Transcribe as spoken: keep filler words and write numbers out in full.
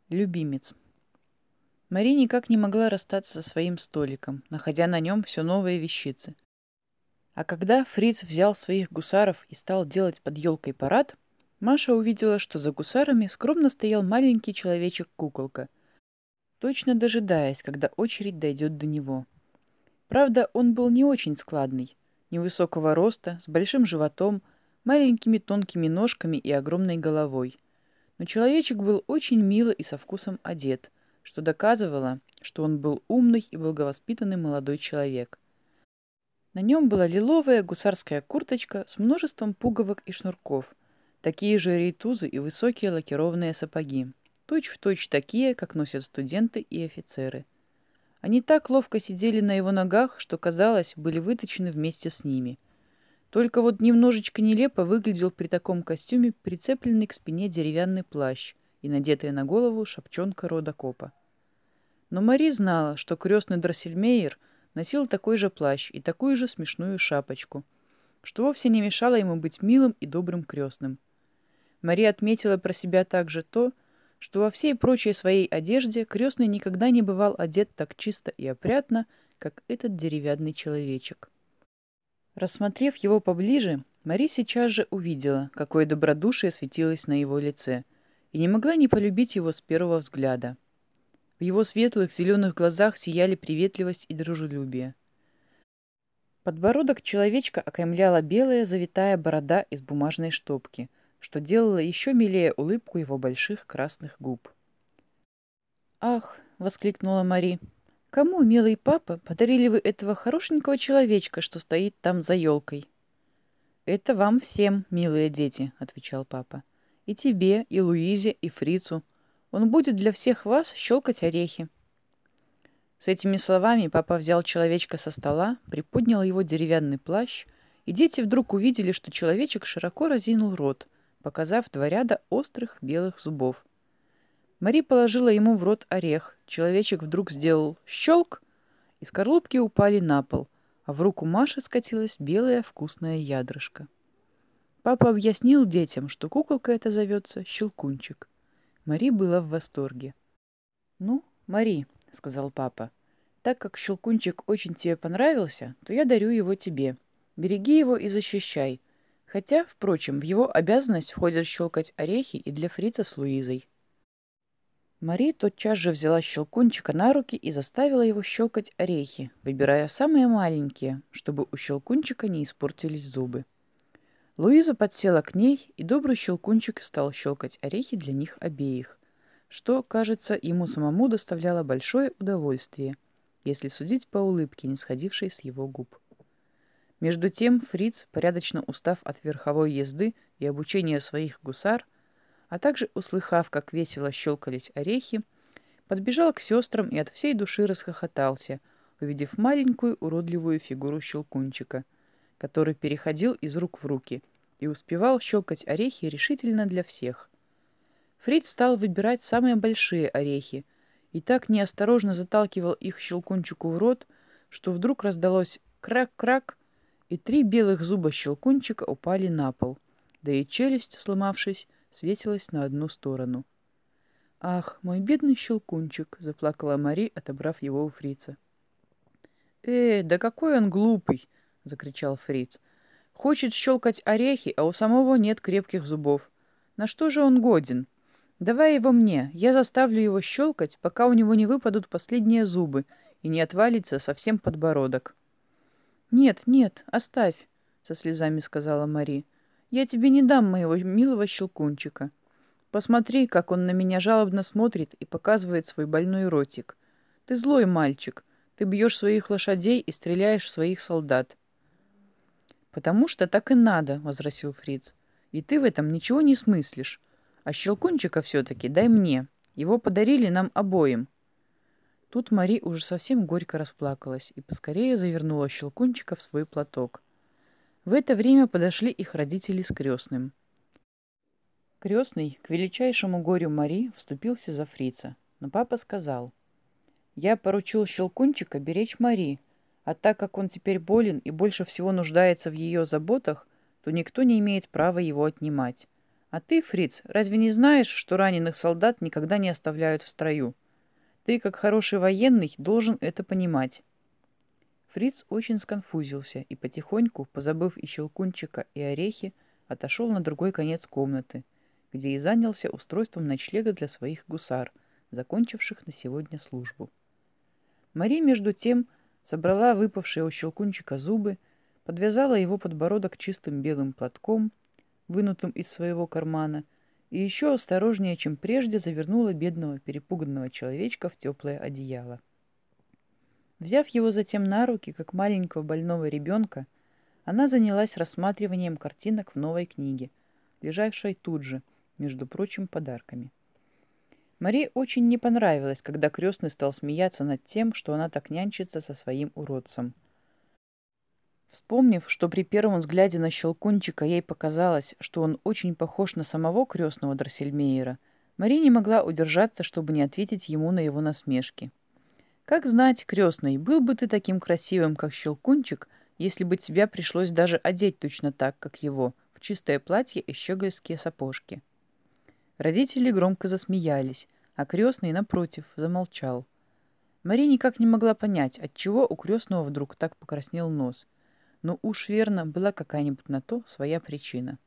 Любимец. Мари никак не могла расстаться со своим столиком, находя на нем все новые вещицы. А когда Фриц взял своих гусаров и стал делать под елкой парад, Маша увидела, что за гусарами скромно стоял маленький человечек-куколка, точно дожидаясь, когда очередь дойдет до него. Правда, он был не очень складный, невысокого роста, с большим животом, маленькими тонкими ножками и огромной головой. Но человечек был очень мило и со вкусом одет, что доказывало, что он был умный и благовоспитанный молодой человек. На нем была лиловая гусарская курточка с множеством пуговок и шнурков, такие же рейтузы и высокие лакированные сапоги, точь-в-точь такие, как носят студенты и офицеры. Они так ловко сидели на его ногах, что, казалось, были выточены вместе с ними. Только вот немножечко нелепо выглядел при таком костюме прицепленный к спине деревянный плащ и надетая на голову шапчонка рода копа. Но Мари знала, что крестный Дроссельмейер носил такой же плащ и такую же смешную шапочку, что вовсе не мешало ему быть милым и добрым крестным. Мари отметила про себя также то, что во всей прочей своей одежде крестный никогда не бывал одет так чисто и опрятно, как этот деревянный человечек. Рассмотрев его поближе, Мари сейчас же увидела, какое добродушие светилось на его лице, и не могла не полюбить его с первого взгляда. В его светлых зеленых глазах сияли приветливость и дружелюбие. Подбородок человечка окаймляла белая завитая борода из бумажной штопки, что делало еще милее улыбку его больших красных губ. «Ах!» — воскликнула Мари. «Кому, милый папа, подарили вы этого хорошенького человечка, что стоит там за елкой?» «Это вам всем, милые дети», — отвечал папа. «И тебе, и Луизе, и Фрицу. Он будет для всех вас щелкать орехи». С этими словами папа взял человечка со стола, приподнял его деревянный плащ, и дети вдруг увидели, что человечек широко разинул рот, показав два ряда острых белых зубов. Мари положила ему в рот орех, человечек вдруг сделал щелк, и скорлупки упали на пол, а в руку Маши скатилась белая вкусная ядрышко. Папа объяснил детям, что куколка эта зовется Щелкунчик. Мари была в восторге. «Ну, Мари», — сказал папа, — «так как Щелкунчик очень тебе понравился, то я дарю его тебе. Береги его и защищай. Хотя, впрочем, в его обязанность входит щелкать орехи и для Фрица с Луизой». Мари тотчас же взяла Щелкунчика на руки и заставила его щелкать орехи, выбирая самые маленькие, чтобы у Щелкунчика не испортились зубы. Луиза подсела к ней, и добрый Щелкунчик стал щелкать орехи для них обеих, что, кажется, ему самому доставляло большое удовольствие, если судить по улыбке, не сходившей с его губ. Между тем Фриц, порядочно устав от верховой езды и обучения своих гусар, а также услыхав, как весело щелкались орехи, подбежал к сестрам и от всей души расхохотался, увидев маленькую уродливую фигуру Щелкунчика, который переходил из рук в руки и успевал щелкать орехи решительно для всех. Фриц стал выбирать самые большие орехи и так неосторожно заталкивал их Щелкунчику в рот, что вдруг раздалось крак-крак, и три белых зуба Щелкунчика упали на пол, да и челюсть, сломавшись, свесилась на одну сторону. «Ах, мой бедный Щелкунчик!» — заплакала Мари, отобрав его у Фрица. «Э, да какой он глупый!» — закричал Фриц. «Хочет щелкать орехи, а у самого нет крепких зубов. На что же он годен? Давай его мне, я заставлю его щелкать, пока у него не выпадут последние зубы и не отвалится совсем подбородок». «Нет, нет, оставь!» — со слезами сказала Мари. «Я тебе не дам моего милого Щелкунчика. Посмотри, как он на меня жалобно смотрит и показывает свой больной ротик. Ты злой мальчик. Ты бьешь своих лошадей и стреляешь в своих солдат». «Потому что так и надо», — возразил Фриц. «И ты в этом ничего не смыслишь. А Щелкунчика все-таки дай мне. Его подарили нам обоим». Тут Мари уже совсем горько расплакалась и поскорее завернула Щелкунчика в свой платок. В это время подошли их родители с крестным. Крестный, к величайшему горю Мари, вступился за Фрица, но папа сказал: «Я поручил Щелкунчика беречь Мари, а так как он теперь болен и больше всего нуждается в ее заботах, то никто не имеет права его отнимать. А ты, Фриц, разве не знаешь, что раненых солдат никогда не оставляют в строю? Ты, как хороший военный, должен это понимать. Фриц очень сконфузился и потихоньку, позабыв и щелкунчика, и орехи, отошел на другой конец комнаты, где и занялся устройством ночлега для своих гусар, закончивших на сегодня службу. Мари, между тем, собрала выпавшие у щелкунчика зубы, подвязала его подбородок чистым белым платком, вынутым из своего кармана, и еще осторожнее, чем прежде, завернула бедного перепуганного человечка в теплое одеяло. Взяв его затем на руки, как маленького больного ребенка, она занялась рассматриванием картинок в новой книге, лежавшей тут же, между прочим подарками. Мари очень не понравилось, когда крестный стал смеяться над тем, что она так нянчится со своим уродцем. Вспомнив, что при первом взгляде на Щелкунчика ей показалось, что он очень похож на самого крестного Дроссельмейера, Мари не могла удержаться, чтобы не ответить ему на его насмешки. «Как знать, крестный, был бы ты таким красивым, как Щелкунчик, если бы тебя пришлось даже одеть точно так, как его, в чистое платье и щегольские сапожки». Родители громко засмеялись, а крестный, напротив, замолчал. Мария никак не могла понять, отчего у крестного вдруг так покраснел нос. Но уж верно, была какая-нибудь на то своя причина.